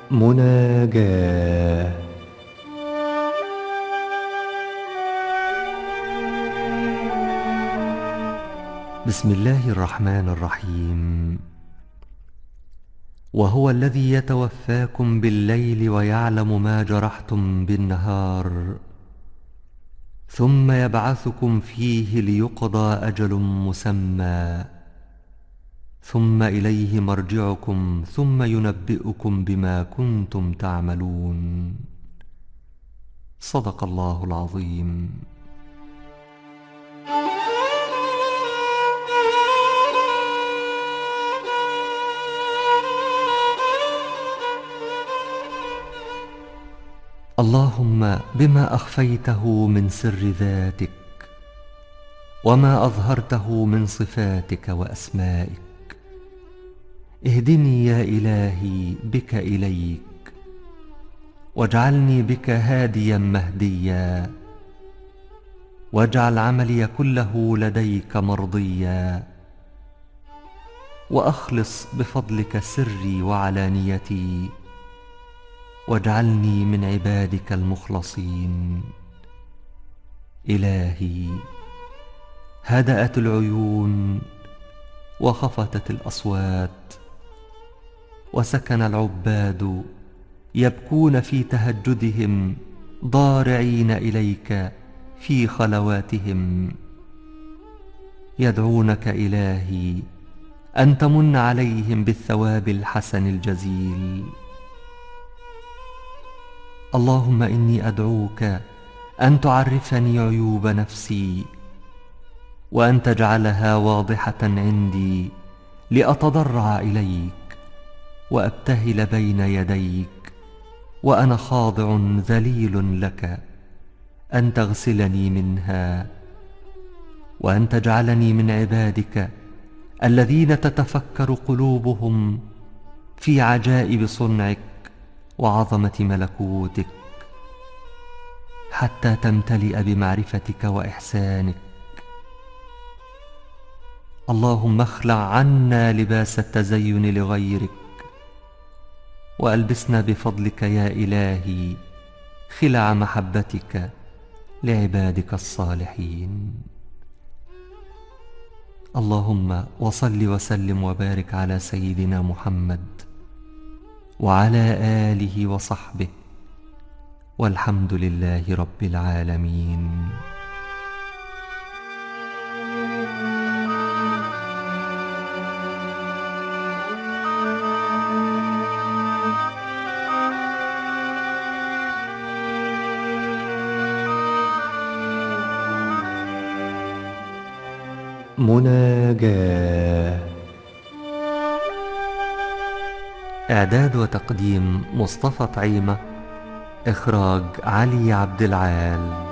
مناجاة. بسم الله الرحمن الرحيم. وهو الذي يتوفاكم بالليل ويعلم ما جرحتم بالنهار، ثم يبعثكم فيه ليقضى أجل مسمى، ثم إليه مرجعكم ثم ينبئكم بما كنتم تعملون. صدق الله العظيم. اللهم بما أخفيته من سر ذاتك وما أظهرته من صفاتك وأسمائك، اهدني يا إلهي بك إليك، واجعلني بك هاديا مهديا، واجعل عملي كله لديك مرضيا، وأخلص بفضلك سري وعلانيتي، واجعلني من عبادك المخلصين. إلهي، هدأت العيون وخفتت الأصوات، وسكن العباد يبكون في تهجدهم ضارعين إليك في خلواتهم، يدعونك إلهي أن تمن عليهم بالثواب الحسن الجزيل. اللهم إني أدعوك أن تعرفني عيوب نفسي، وأن تجعلها واضحة عندي لأتضرع إليك وأبتهل بين يديك وأنا خاضع ذليل لك، أن تغسلني منها، وأن تجعلني من عبادك الذين تتفكر قلوبهم في عجائب صنعك وعظمة ملكوتك، حتى تمتلئ بمعرفتك وإحسانك. اللهم اخلع عنا لباس التزين لغيرك، وألبسنا بفضلك يا إلهي خلع محبتك لعبادك الصالحين. اللهم وصل وسلم وبارك على سيدنا محمد وعلى آله وصحبه، والحمد لله رب العالمين. مناجاة. إعداد وتقديم مصطفى طعيمة. إخراج علي عبد العال.